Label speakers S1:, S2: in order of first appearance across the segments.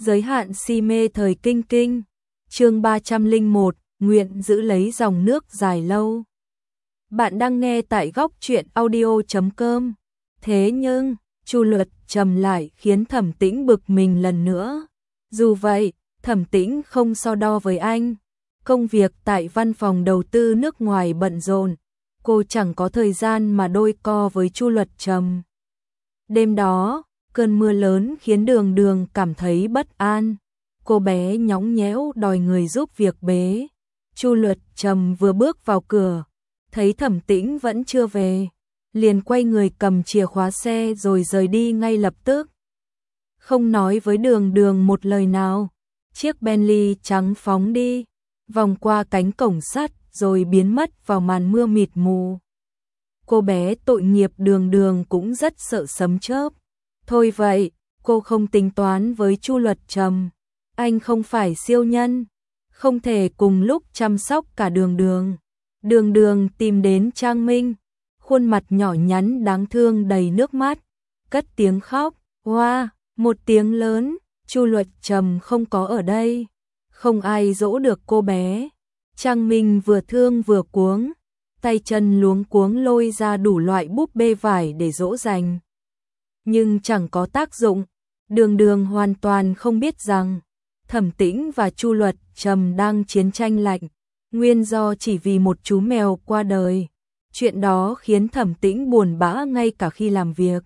S1: Giới hạn si mê thời kinh kinh. Chương 301, nguyện giữ lấy dòng nước dài lâu. Bạn đang nghe tại góc truyện audio.com. Thế nhưng, Chu Luật trầm lại khiến Thẩm Tĩnh bực mình lần nữa. Dù vậy, Thẩm Tĩnh không so đo với anh. Công việc tại văn phòng đầu tư nước ngoài bận rộn, cô chẳng có thời gian mà đôi co với Chu Luật trầm. Đêm đó, cơn mưa lớn khiến Đường Đường cảm thấy bất an. Cô bé nhõng nhẽo đòi người giúp việc bế. Chu Luật trầm vừa bước vào cửa, thấy Thẩm Tĩnh vẫn chưa về, liền quay người cầm chìa khóa xe rồi rời đi ngay lập tức. Không nói với Đường Đường một lời nào, chiếc Bentley trắng phóng đi, vòng qua cánh cổng sắt rồi biến mất vào màn mưa mịt mù. Cô bé tội nghiệp Đường Đường cũng rất sợ sấm chớp. Thôi vậy, cô không tính toán với Chu Luật trầm. Anh không phải siêu nhân, không thể cùng lúc chăm sóc cả Đường Đường. Đường Đường tìm đến Trang Minh, khuôn mặt nhỏ nhắn đáng thương đầy nước mắt, cất tiếng khóc, "Oa!" một tiếng lớn. Chu Luật trầm không có ở đây, không ai dỗ được cô bé. Trang Minh vừa thương vừa cuống, tay chân luống cuống lôi ra đủ loại búp bê vải để dỗ dành. Nhưng chẳng có tác dụng. Đường Đường hoàn toàn không biết rằng Thẩm Tĩnh và Chu Luật trầm đang chiến tranh lạnh, nguyên do chỉ vì một chú mèo qua đời. Chuyện đó khiến Thẩm Tĩnh buồn bã ngay cả khi làm việc.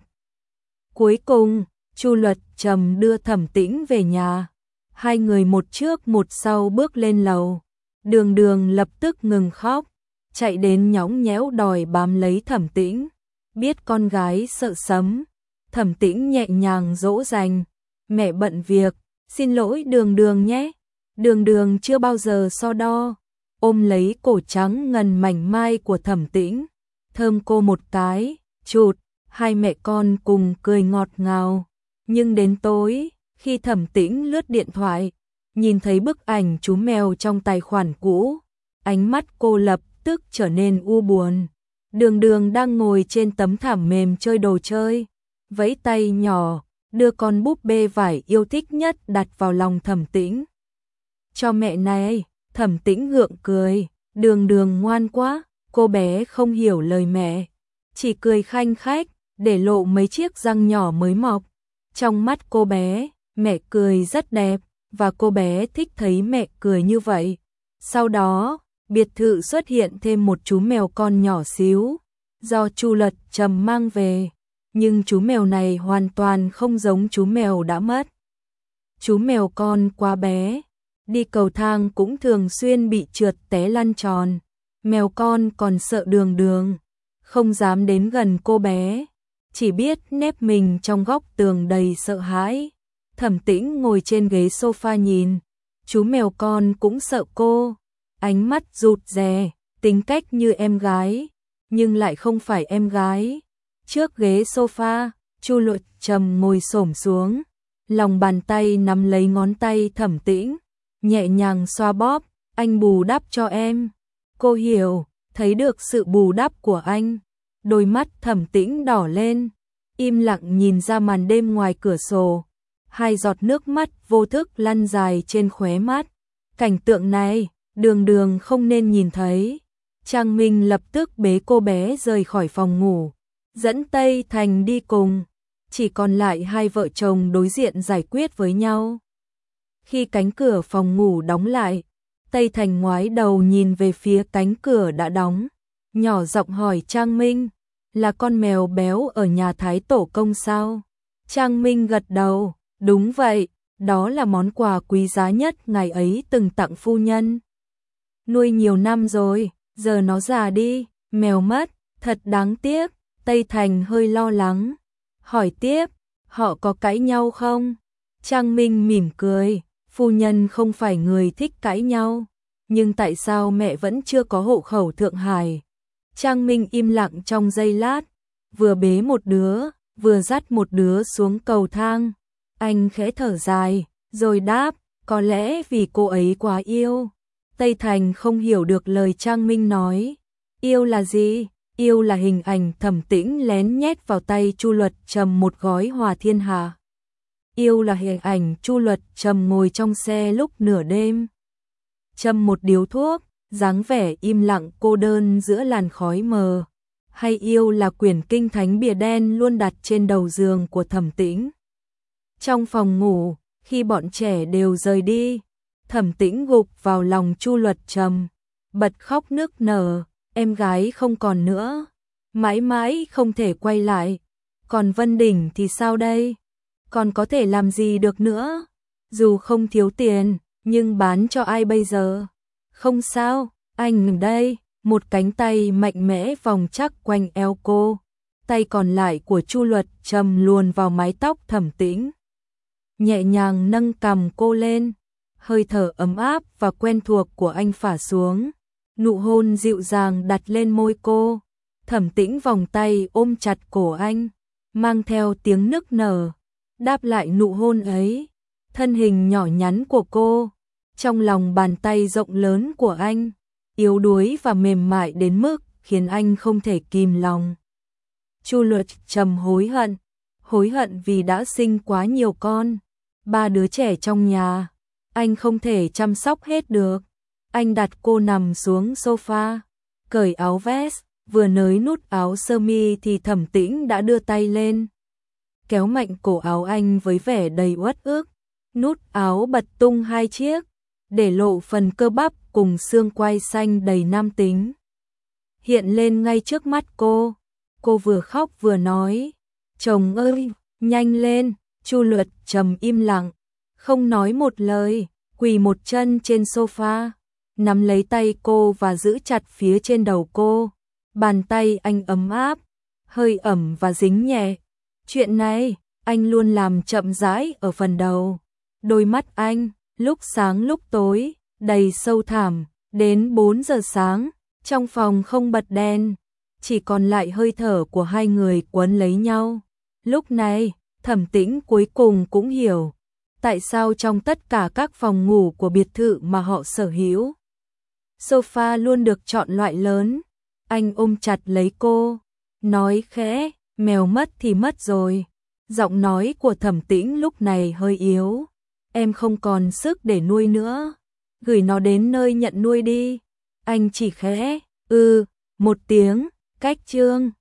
S1: Cuối cùng, Chu Luật trầm đưa Thẩm Tĩnh về nhà. Hai người một trước một sau bước lên lầu. Đường Đường lập tức ngừng khóc, chạy đến nhõng nhẽo đòi bám lấy Thẩm Tĩnh. Biết con gái sợ sấm, Thẩm Tĩnh nhẹ nhàng dỗ dành, "Mẹ bận việc, xin lỗi Đường Đường nhé." Đường Đường chưa bao giờ so đo, ôm lấy cổ trắng ngần mảnh mai của Thẩm Tĩnh, thơm cô một cái, chụt, hai mẹ con cùng cười ngọt ngào. Nhưng đến tối, khi Thẩm Tĩnh lướt điện thoại, nhìn thấy bức ảnh chú mèo trong tài khoản cũ, ánh mắt cô lập tức trở nên u buồn. Đường Đường đang ngồi trên tấm thảm mềm chơi đồ chơi, vẫy tay nhỏ, đưa con búp bê vải yêu thích nhất đặt vào lòng Thẩm Tĩnh. "Cho mẹ này." Thẩm Tĩnh gượng cười, Đường Đường ngoan quá, cô bé không hiểu lời mẹ, chỉ cười khanh khách, để lộ mấy chiếc răng nhỏ mới mọc. Trong mắt cô bé, mẹ cười rất đẹp, và cô bé thích thấy mẹ cười như vậy. Sau đó, biệt thự xuất hiện thêm một chú mèo con nhỏ xíu, do Chu Luật trầm mang về. Nhưng chú mèo này hoàn toàn không giống chú mèo đã mất. Chú mèo con quá bé, đi cầu thang cũng thường xuyên bị trượt té lăn tròn. Mèo con còn sợ Đường Đường, không dám đến gần cô bé, chỉ biết nép mình trong góc tường đầy sợ hãi. Thẩm Tĩnh ngồi trên ghế sofa nhìn, chú mèo con cũng sợ cô, ánh mắt rụt rè, tính cách như em gái, nhưng lại không phải em gái. Trước ghế sofa, Chu Luật trầm ngồi xổm xuống, lòng bàn tay nắm lấy ngón tay Thẩm Tĩnh, nhẹ nhàng xoa bóp, "Anh bù đắp cho em." Cô hiểu, thấy được sự bù đắp của anh. Đôi mắt Thẩm Tĩnh đỏ lên, im lặng nhìn ra màn đêm ngoài cửa sổ. Hai giọt nước mắt vô thức lăn dài trên khóe mắt. Cảnh tượng này, Đường Đường không nên nhìn thấy. Trang Minh lập tức bế cô bé rời khỏi phòng ngủ, dẫn Tây Thành đi cùng. Chỉ còn lại hai vợ chồng đối diện giải quyết với nhau. Khi cánh cửa phòng ngủ đóng lại, Tây Thành ngoái đầu nhìn về phía cánh cửa đã đóng, nhỏ giọng hỏi Trang Minh, "Là con mèo béo ở nhà Thái Tổ công sao?" Trang Minh gật đầu, "Đúng vậy, đó là món quà quý giá nhất ngày ấy từng tặng phu nhân. Nuôi nhiều năm rồi, giờ nó già đi, mèo mất, thật đáng tiếc." Tây Thành hơi lo lắng, hỏi tiếp, "Họ có cãi nhau không?" Trang Minh mỉm cười, "Phu nhân không phải người thích cãi nhau, nhưng tại sao mẹ vẫn chưa có hộ khẩu Thượng Hải?" Trang Minh im lặng trong giây lát, vừa bế một đứa, vừa dắt một đứa xuống cầu thang. Anh khẽ thở dài, rồi đáp, "Có lẽ vì cô ấy quá yêu." Tây Thành không hiểu được lời Trang Minh nói. Yêu là gì? Yêu là hình ảnh Thẩm Tĩnh lén nhét vào tay Chu Luật trầm một gói Hòa Thiên Hà. Yêu là hình ảnh Chu Luật Trầm ngồi trong xe lúc nửa đêm, châm một điếu thuốc, dáng vẻ im lặng cô đơn giữa làn khói mờ. Hay yêu là quyển kinh thánh bìa đen luôn đặt trên đầu giường của Thẩm Tĩnh. Trong phòng ngủ, khi bọn trẻ đều rời đi, Thẩm Tĩnh gục vào lòng Chu Luật Trầm, bật khóc nức nở, em gái không còn nữa, mãi mãi không thể quay lại. Còn Vân Đình thì sao đây? Còn có thể làm gì được nữa? Dù không thiếu tiền, nhưng bán cho ai bây giờ? Không sao, anh ở đây. Một cánh tay mạnh mẽ vòng chắc quanh eo cô, tay còn lại của Chu Luật Trầm luồn vào mái tóc Thẩm Tĩnh, nhẹ nhàng nâng cằm cô lên, hơi thở ấm áp và quen thuộc của anh phả xuống, nụ hôn dịu dàng đặt lên môi cô. Thẩm Tĩnh vòng tay ôm chặt cổ anh, mang theo tiếng nức nở, đáp lại nụ hôn ấy. Thân hình nhỏ nhắn của cô trong lòng bàn tay rộng lớn của anh, yếu đuối và mềm mại đến mức khiến anh không thể kìm lòng. Chu Luật Trầm hối hận vì đã sinh quá nhiều con, 3 đứa trẻ trong nhà, anh không thể chăm sóc hết được. Anh đặt cô nằm xuống sofa, cởi áo vest, vừa nới nút áo sơ mi thì Thẩm Tĩnh đã đưa tay lên, kéo mạnh cổ áo anh với vẻ đầy uất ức. Nút áo bật tung 2 chiếc, để lộ phần cơ bắp cùng xương quai xanh đầy nam tính hiện lên ngay trước mắt cô. Cô vừa khóc vừa nói, chồng ơi, nhanh lên. Chu Luật Trầm im lặng, không nói một lời, quỳ một chân trên sofa, nắm lấy tay cô và giữ chặt phía trên đầu cô. Bàn tay anh ấm áp, hơi ẩm và dính nhẹ. Chuyện này, anh luôn làm chậm rãi ở phần đầu. Đôi mắt anh, lúc sáng lúc tối, đầy sâu thẳm. Đến 4 giờ sáng, trong phòng không bật đèn, chỉ còn lại hơi thở của hai người quấn lấy nhau. Lúc này, Thẩm Tĩnh cuối cùng cũng hiểu tại sao trong tất cả các phòng ngủ của biệt thự mà họ sở hữu, sofa luôn được chọn loại lớn. Anh ôm chặt lấy cô, nói khẽ, mèo mất thì mất rồi. Giọng nói của Thẩm Tĩnh lúc này hơi yếu, em không còn sức để nuôi nữa, gửi nó đến nơi nhận nuôi đi. Anh chỉ khẽ, một tiếng, cách chương.